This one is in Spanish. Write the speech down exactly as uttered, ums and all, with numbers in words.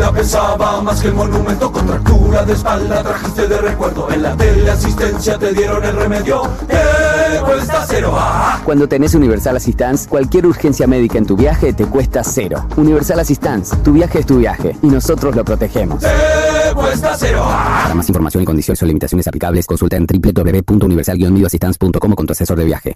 vida pesaba más que el monumento. Contractura de espalda trajiste de recuerdo. En la teleasistencia te dieron el remedio. Te cuesta cero. ¡Ah! Cuando tenés Universal Assistance, cualquier urgencia médica en tu viaje te cuesta cero. Universal Assistance, tu viaje es tu viaje y nosotros lo protegemos. Te cuesta cero. ¡Ah! Para más información y condiciones o limitaciones aplicables, consulta en doble u doble u doble u punto universal guion medio assistance punto com con tu asesor de viaje.